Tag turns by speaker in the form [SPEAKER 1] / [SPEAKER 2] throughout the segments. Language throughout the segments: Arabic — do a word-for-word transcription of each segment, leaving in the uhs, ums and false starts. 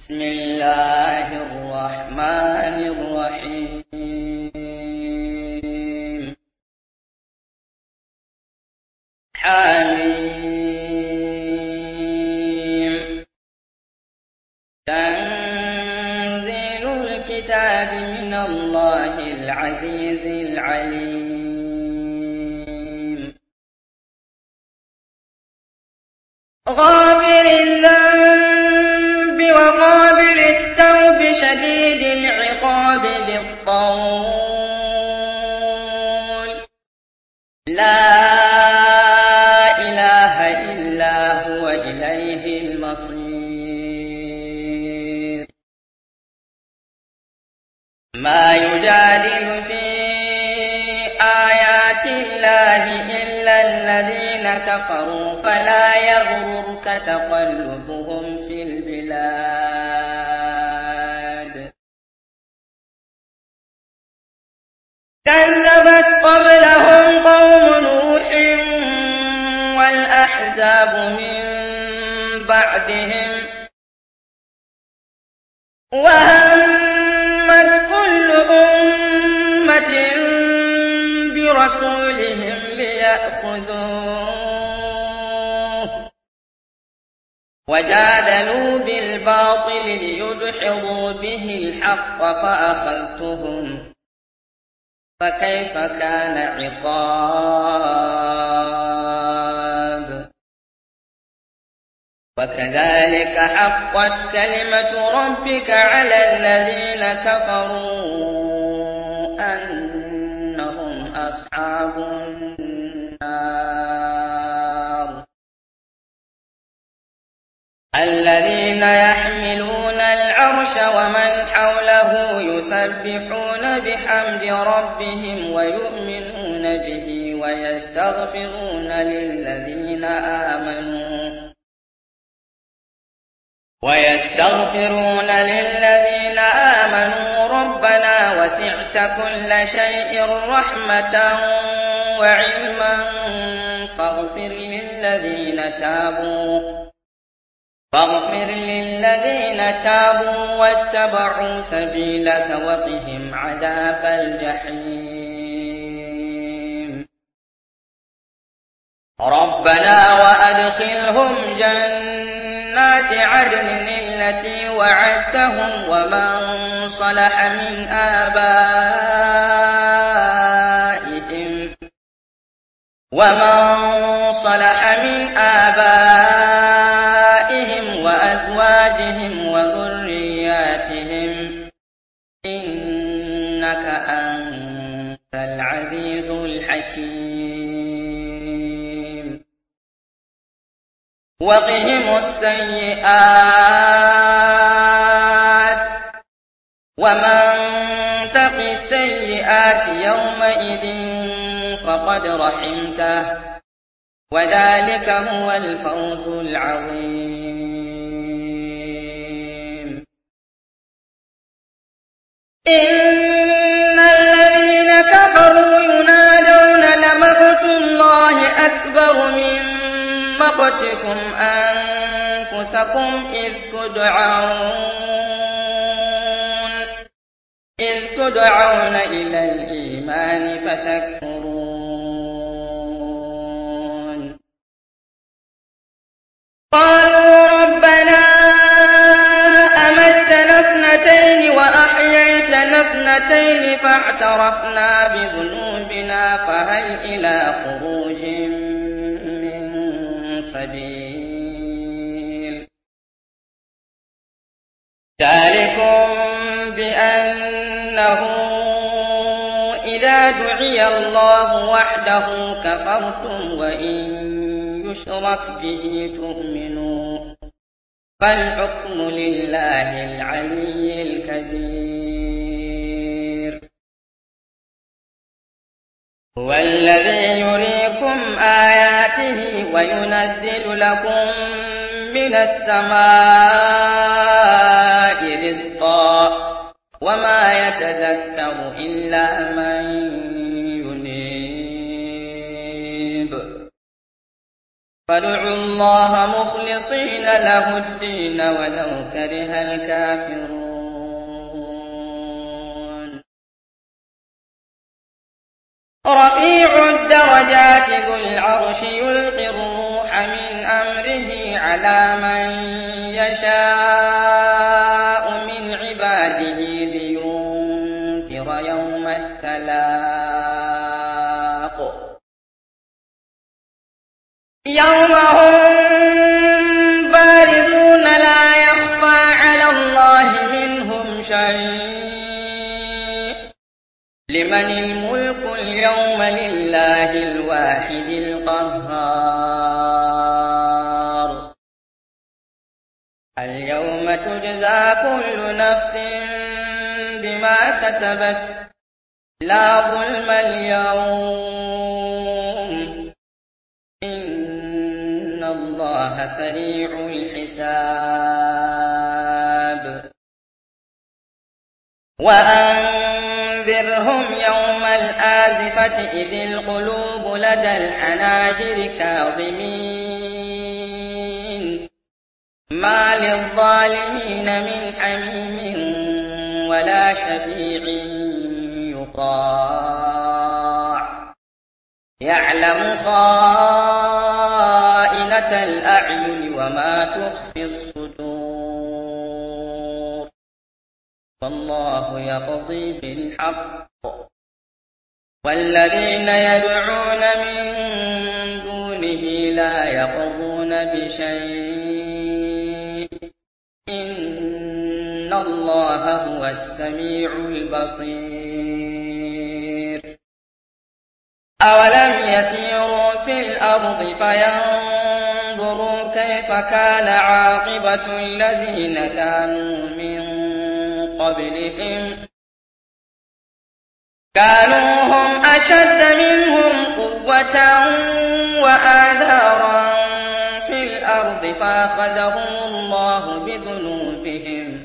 [SPEAKER 1] بسم الله الرحمن الرحيم. حميم. تنزيل الكتاب من الله العزيز العليم. غافر الذنب وقابل التوب شديد العقاب ذي الطول لا إله إلا هو إليه المصير. ما يجادل في آيات الله إلا الذين كفروا فلا يغررك تقلبهم في البلاد. كذبت قبلهم قوم نوح والأحزاب من بعدهم وهمت كل أمة برسولهم ليأخذوه وجادلوا بالباطل ليدحضوا به الحق فأخذتهم فكيف كان عقاب. وكذلك حقت كلمة ربك على الذين كفروا أنهم أصحاب النار. الذين يحملون العرش ومن حوله يسبحون بحمد ربهم ويؤمنون به ويستغفرون للذين آمنوا ويستغفرون للذين آمنوا ربنا وسعت كل شيء رحمة وعلما فاغفر للذين تابوا فاغفر للذين تابوا واتبعوا سبيلك وقهم عذاب الجحيم. ربنا وأدخلهم جنات عدن التي وعدتهم ومن صلح من آبائهم ومن صلح من آبائهم وأزواجهم وذرياتهم إنك أنت العزيز الحكيم. وقهم السيئات ومن تق السيئات يومئذ فقد رحمته وذلك هو الفوز العظيم. إن الذين كفروا ينادون لمقت الله أكبر من مقتكم أنفسكم إذ تدعون إذ تدعون إلى الإيمان فتكفرون. قالوا ربنا أمتنا اثنتين وأحييتنا اثنتين فاعترفنا بذنوبنا فهل إلى خروج من سبيل. ذلكم بأنه إذا دعي الله وحده كفرتم وإن يشرك به تؤمنوا فالحكم لله العلي الكبير. هو الذي يريكم آياته وينزل لكم من السماء رزقا وما يتذكر إلا من ينيب. فادعوا الله مخلصين له الدين ولو كره الكافرون رفيع الدرجات ذو العرش يلقي الروح من أمره على من يشاء من عباده لينذر يوم التلاق يوم هم بارزون لا يخفى على الله منهم شيء لمن الملك اليوم لله الواحد القهار اليوم تجزى كل نفس بما كسبت لا ظلم اليوم إن الله سريع الحساب وأنذرهم يوم الآزفة إذ القلوب لدى الحناجر كاظمين ما للظالمين من حميم ولا شفيع يطاع يعلم خائنة الأعين وما تخفي الصدور والله يقضي بالحق والذين يدعون من دونه لا يقضون بشيء إن الله هو السميع البصير أولم يسيروا في الأرض فينظروا كيف كان عاقبة الذين كانوا من قبلهم كانوا هم أشد منهم قوة وآثارا في الأرض فأخذهم الله بذنوبهم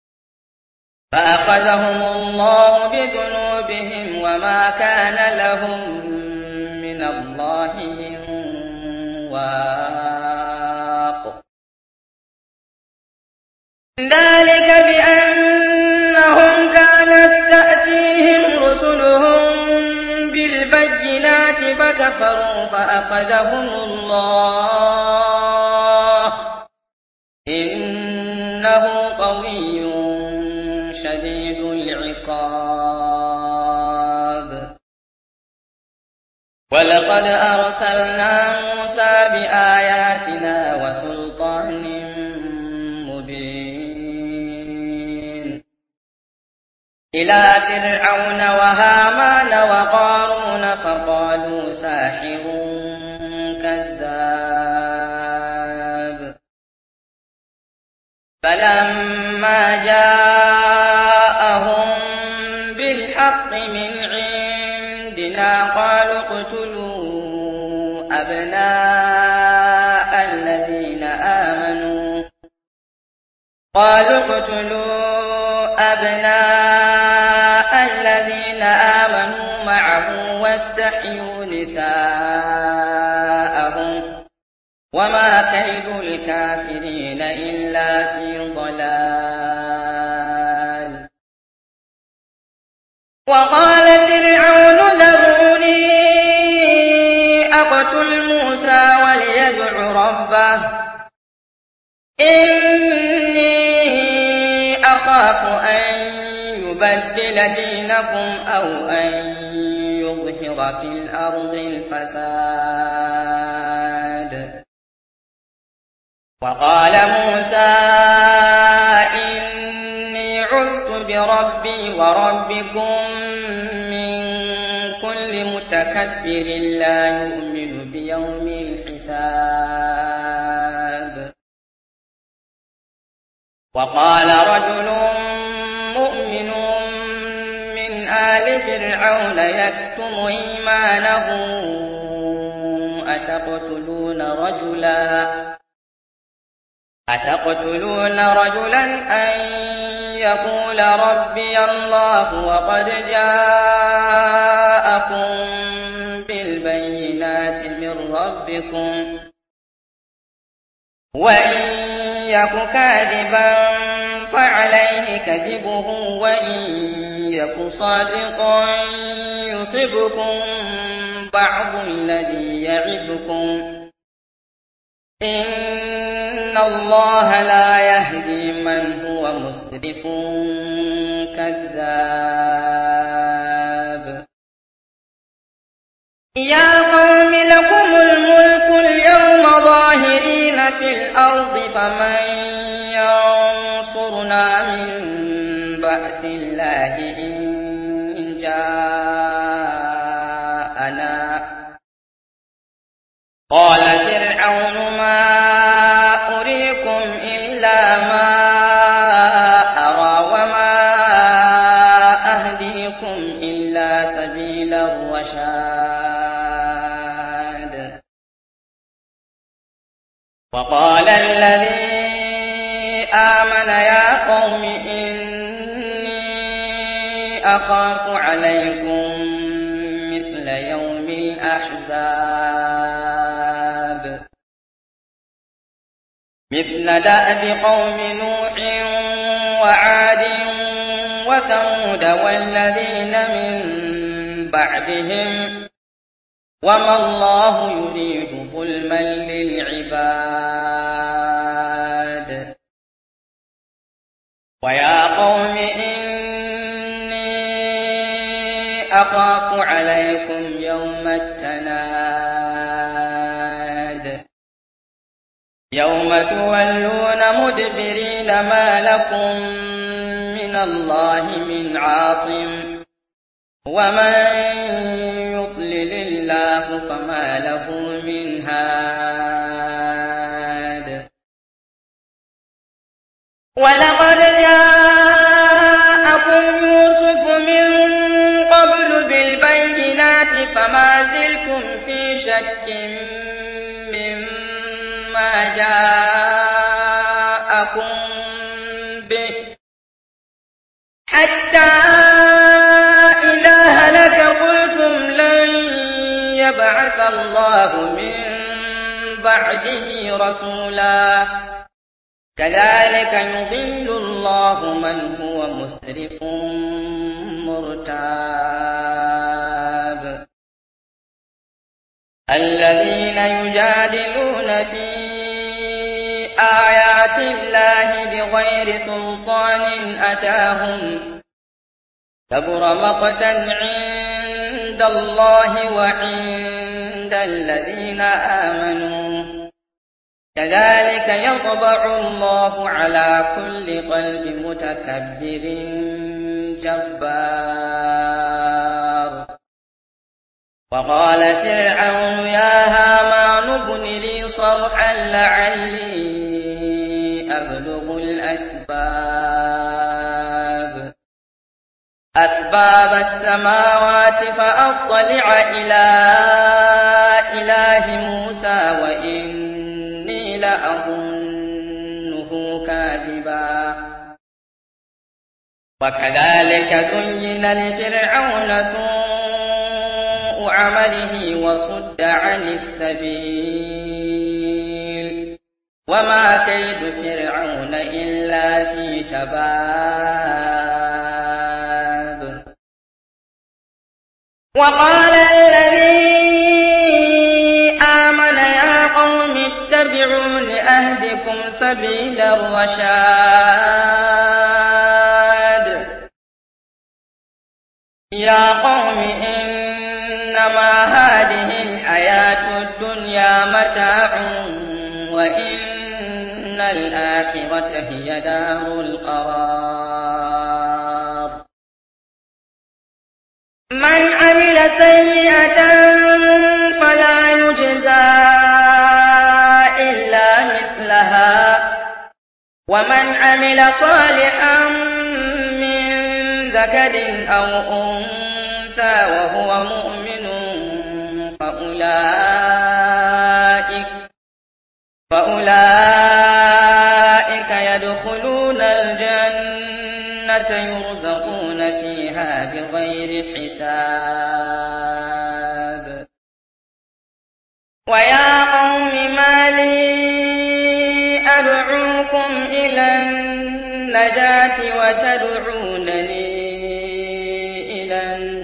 [SPEAKER 1] فأخذهم الله بذنوبهم وما كان لهم من الله من واق ذلك بأنهم كانت تأتيهم رسلهم بالبينات فكفروا فأخذهم الله إنه قوي شديد العقاب ولقد أرسلنا موسى بآياتنا وسلطان مبين إلى فرعون وهامان وقارون فقالوا ساحر كذاب فلما جاءهم بالحق من عندنا قالوا اقتلوا أبناء الذين آمنوا قالوا اقتلوا أبناء الذين آمنوا معه واستحيوا نساءهم وما كيد الكافرين إلا في ضلال وقال فرعون ذروني أقتل موسى وليدع ربه إني أخاف أن يبدل دينكم أو أن يظهر في الأرض الفساد وقال موسى إني عذت بربي وربكم من كل متكبر لا يؤمن بيوم الحساب وقال رجل مؤمن من آل فرعون يكتم إيمانه أتقتلون رجلا أتقتلون رجلا أن يقول ربي الله وقد جاءكم بالبينات من ربكم وإن يك كاذبا فعليه كذبه وإن يك صادقا يصبكم بعض الذي يعدكم إن الله لا يهدي من هو مسرف كذاب. يا قوم لكم الملك اليوم ظاهرين في الأرض فمن ينصرنا من بأس الله إن جاءنا. قال فرعون ما أريكم إلا ما أرى وما أهديكم إلا سبيل الرشاد. وقال الذي آمن يا قوم إني أخاف عليكم مثل يوم الأحزاب مثل دأب قوم نوح وعاد وثمود والذين من بعدهم وما الله يريد ظلما للعباد. ويا قوم إني أخاف عليكم يوم التناد يوم تولون مدبرين ما لكم من الله من عاصم ومن يضلل الله فما له من هاد. ولقد جاءكم يوسف من قبل بالبينات فما زلتم في شك مما جاءكم به حتى إذا هلك قلتم لن يبعث الله من بعده رسولا كذلك يضل الله من هو مسرف مرتاب. الذين يجادلون في آيات الله بغير سلطان أتاهم كبر مقتا عند الله وعند الذين آمنوا كذلك يطبع الله على كل قلب متكبر جبار. وقال فرعون يا هامان ابن لي صرحا لعلي أبلغ الأسباب أسباب السماوات فأطلع إلى إله موسى وإني لأظنه كاذبا. وكذلك زين لفرعون سوء عمله وصد عن السبيل وما كيد فرعون إلا في تباب. وقال الذي آمن يا قوم اتبعون أهدكم سبيل الرشاد. يا قوم إنما هذه الحياة الدنيا متاع وإن الآخرة هي دار القرار. من عمل سيئة فلا يجزى إلا مثلها ومن عمل صالحا من ذكر أو أنثى وهو مؤمن فأولئك, فأولئك يدخلون الجنة يرزقون فيها بغير حساب. ويا قوم ما لي أدعوكم إلى النجاة وتدعونني إلى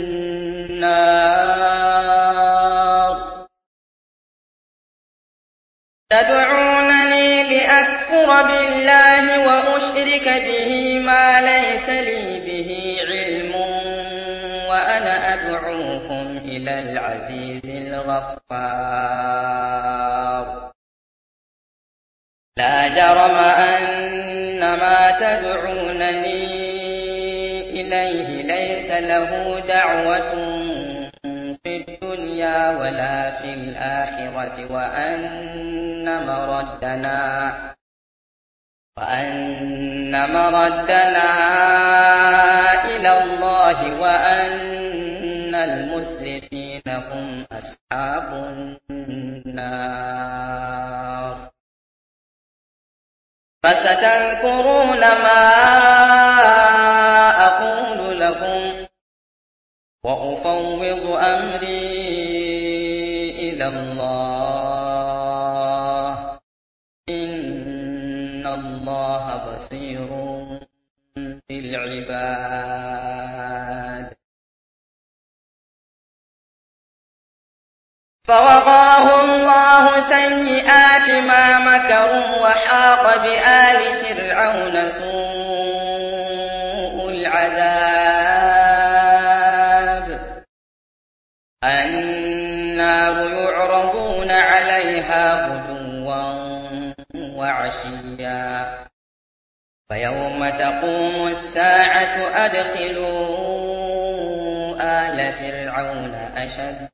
[SPEAKER 1] النار تدعونني لأكفر بالله وأشرك به ما ليس لي به علم وأنا أدعوكم إلى العزيز الغفار لا جرم أن ما تدعونني إليه ليس له دعوة في الدنيا ولا في الآخرة وأن مردنا وأن مردنا إلى الله وأن المسرفين هم أصحاب النار فستذكرون ما أقول لكم وأفوض أمري إلى الله إن الله بصير بالعباد فوقاه الله سيئات ما مكروا وحاق بآل فرعون سوء العذاب النار يعرضون عليها غدوا وعشيا فيوم تقوم الساعة أدخلوا آل فرعون أشد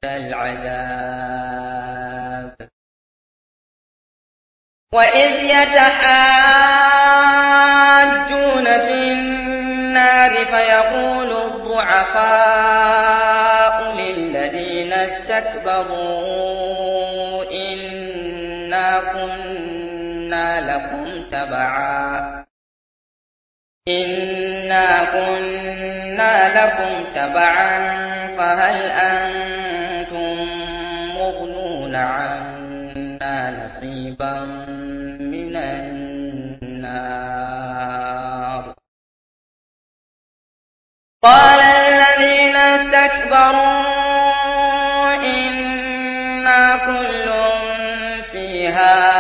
[SPEAKER 1] العذاب وإذ يتحاجون في النار فيقول الضعفاء للذين استكبروا إنا كنا لكم تبعا إنا كنا لكم تبعا فهل أنتم مغنون عنا نصيبا من النار قال الذين استكبروا إنا كل فيها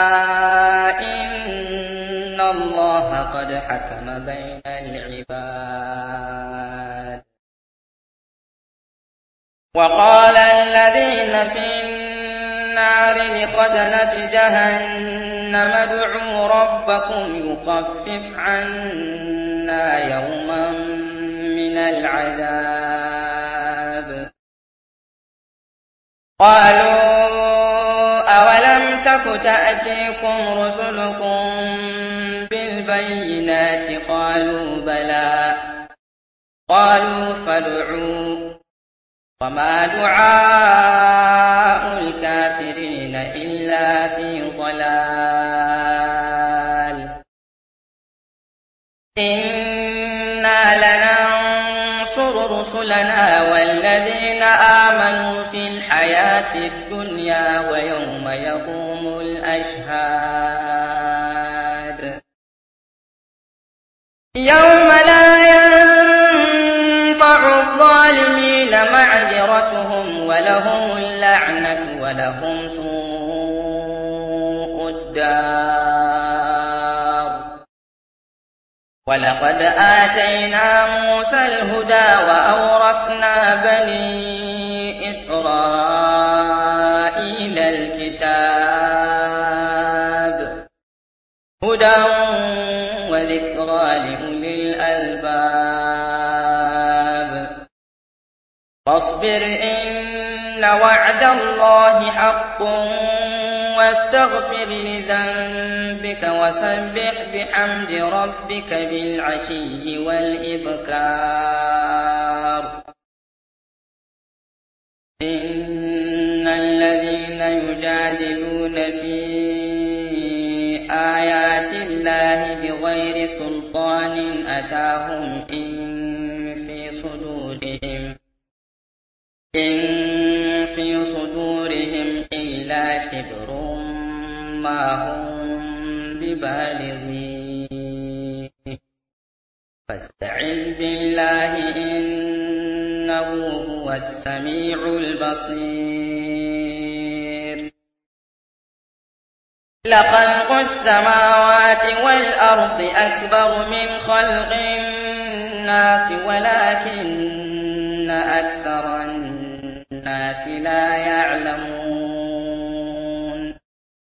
[SPEAKER 1] إن الله قد حكم بين العباد وقال الذين في النار لخزنة جهنم ادعوا ربكم يخفف عنا يوما من العذاب قالوا أولم تك تأتيكم رسلكم بالبينات قالوا بلى قالوا فادعوا وما دعاء الكافرين إلا في ضلال إنا لننصر رسلنا والذين آمنوا في الحياة الدنيا ويوم يقوم الأشهاد يوم لا ينفع الظالمين معذرتهم ولهم اللعنة ولهم سوء الدار ولقد آتينا موسى الهدى وأورثنا بني إسرائيل الكتاب هدى وذكرى لأولي الألباب فاصبر إن وعد الله حق واستغفر لذنبك وسبح بحمد ربك بالعشي والإبكار إن الذين يجادلون في آيات الله بغير سلطان أتاهم إن في صدورهم إن في صدورهم إلا كبر ما هم ببالغين فاستعذ بالله إنه هو السميع البصير لخلق السماوات والأرض أكبر من خلق الناس ولكن أكثر الناس لا يعلمون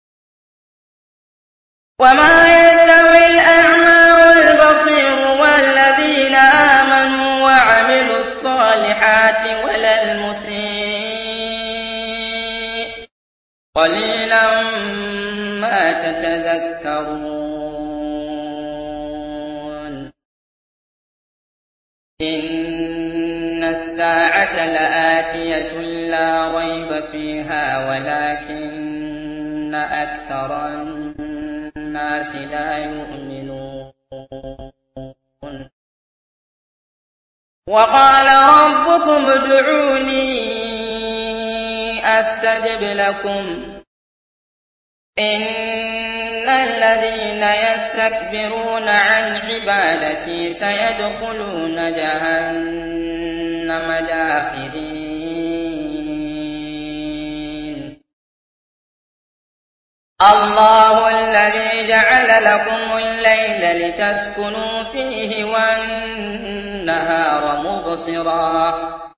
[SPEAKER 1] وما يستوي الأعمى والبصير والذين آمنوا وعملوا الصالحات ولا المسيء قليلا ما تتذكرون إن الساعة لآتية لا ريب فيها ولكن أكثر الناس لا يؤمنون وقال ربكم ادعوني أستجب لكم إن الذين يستكبرون عن عبادتي سيدخلون جهنم داخرين الله الذي جعل لكم الليل لتسكنوا فيه والنهار مبصرا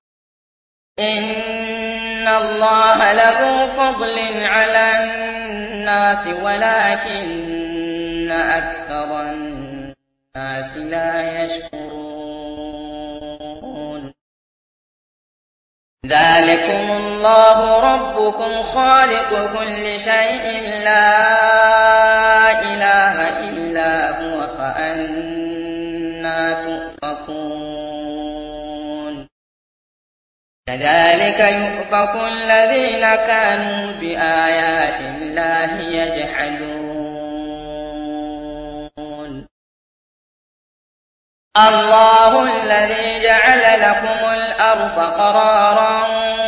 [SPEAKER 1] إن الله له فضل على الناس ولكن أكثر الناس لا يشكرون ذلكم الله ربكم خالق كل شيء لا إله إلا هو فأنى تؤفكون كذلك يؤفك الذين كانوا بآيات الله يجحدون الله الذي جعل لكم الأرض قرارا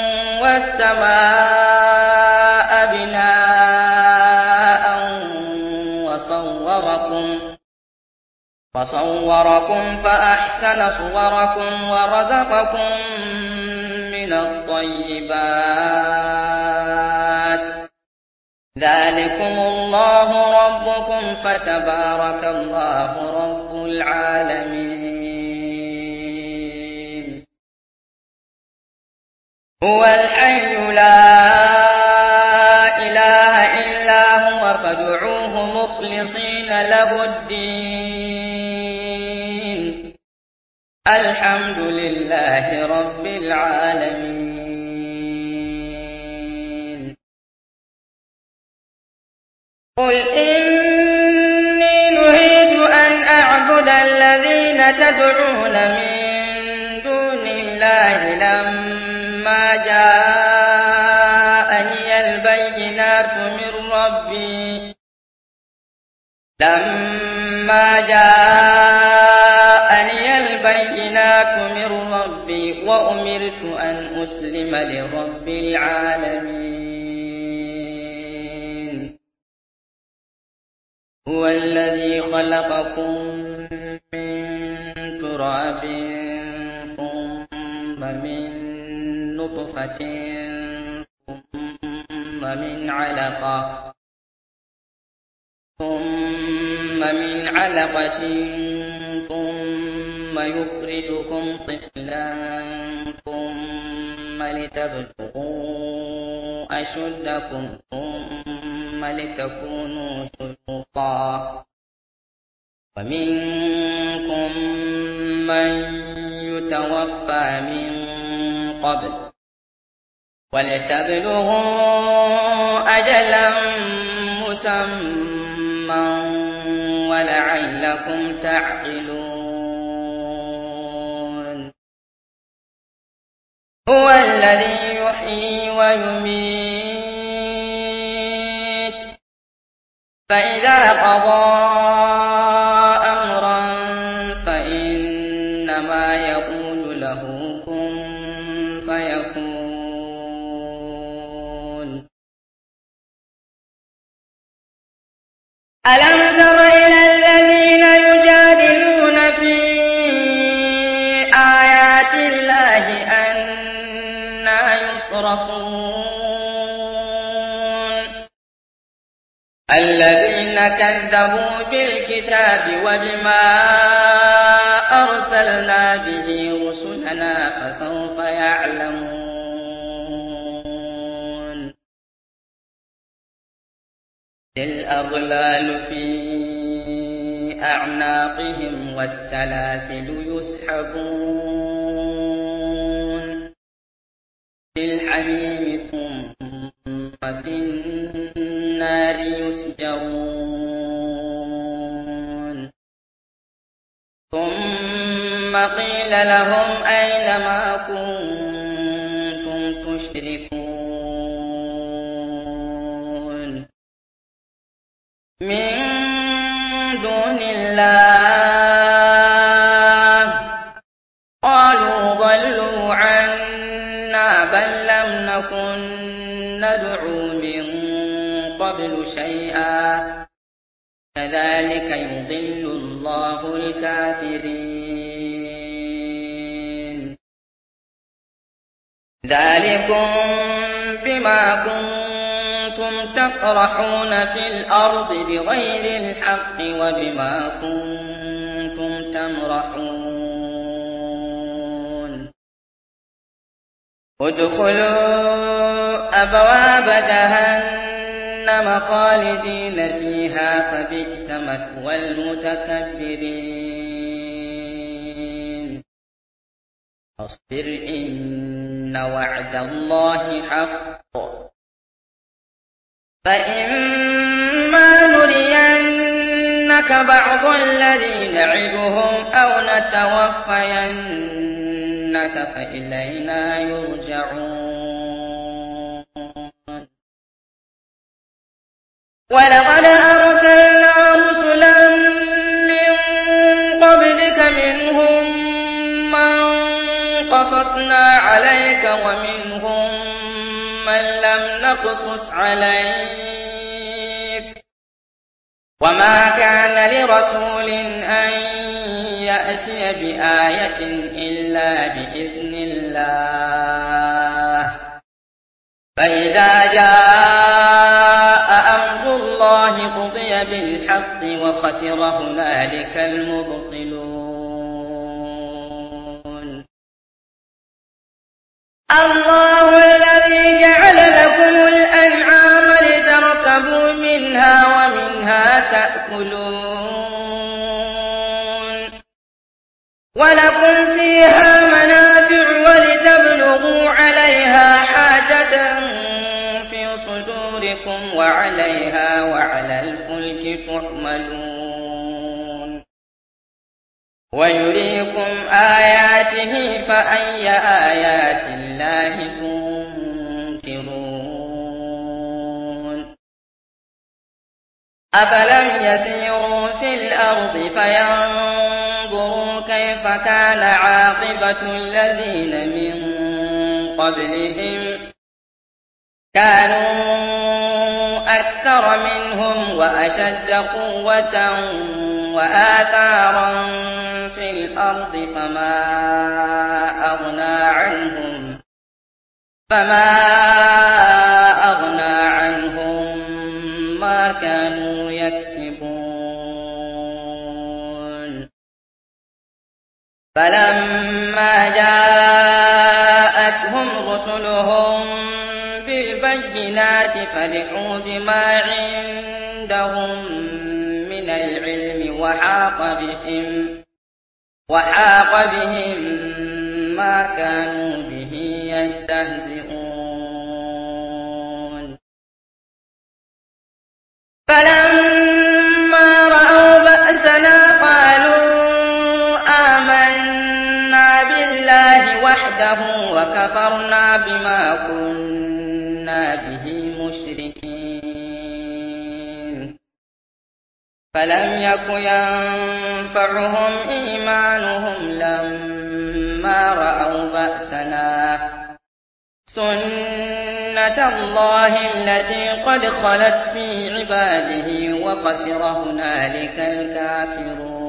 [SPEAKER 1] والسماء بناء وصوركم وصوركم فأحسن صوركم ورزقكم من الطيبات ذلكم الله ربكم فتبارك الله رب العالمين هو الحي لا إله إلا هو فادعوه مخلصين له الدين الحمد لله رب العالمين قل إني نهيت أن أعبد الذين تدعون من دون الله لما جاءني البينات من ربي لما جاءني البينات من ربي وأمرت أن أسلم لرب العالمين هو الذي خلقكم من تراب ثم من نطفة ثم من علقة ثم من علقة ثم يخرجكم طفلا ثم لتبلغوا أشدكم ثم لتكونوا شيوخا ومنكم من يتوفى من قبل ولتبلغوا أجلا مسمى ولعلكم تعقلون هو الذي يحيي ويميت فإذا قضى أمرا فإنما يقول له كن فيكون ألم تر إلى الذين يجادلون في يصرفون الذين كذبوا بالكتاب وبما أرسلنا به رسلنا فسوف يعلمون الأغلال في أعناقهم والسلاسل يسحبون في الحميم ثم في النار يسجرون ثم قيل لهم أين ما كنتم تشركون من دون الله قالوا ضلوا عنا بل لم نكن ندعو من قبل شيئا كذلك يضل الله الكافرين ذلكم بما كنتم تفرحون في الأرض بغير الحق وبما كنتم تمرحون ادخلوا أبواب جهنم خالدين فيها فبئس مثوى المتكبرين فاصبر إن وعد الله حق فإما نرينك بعض الذي نعدهم أو نتوفينك فإلينا يرجعون ولقد أرسلنا رسلا من قبلك منهم من قصصنا عليك ومنهم من لم نقصص عليك وما كان لرسول أن يأتي بآية إلا بإذن الله فإذا جاء أمر الله قضي بالحق وخسر هنالك المبطلون الله الذي جعل لكم الأنعام لتركبوا منها ومنها تأكلون ولكم فيها منافع ولتبلغوا عليها حاجة في صدوركم وعليها وعلى الفلك تحملون ويريكم آياته فأي آيات الله تنكرون أفلم يسيروا في الأرض فينظروا كيف كان عاقبة الذين من قبلهم كانوا أكثر منهم وأشد قوة وآثارا في الأرض فما أغنى عنهم فما أغنى عنهم ما كانوا يكسبون فلما جاءتهم رسلهم بالبينات فرحوا بما عندهم من العلم وحاق بهم وحاق بهم ما كانوا به يستهزئون فلما رأوا بأسنا قالوا آمنا بالله وحده وكفرنا بما كنا به مشركين فلم يك ينفعهم إيمانهم لما رأوا بأسنا سنة الله التي قد خلت في عباده وخسر هنالك الكافرون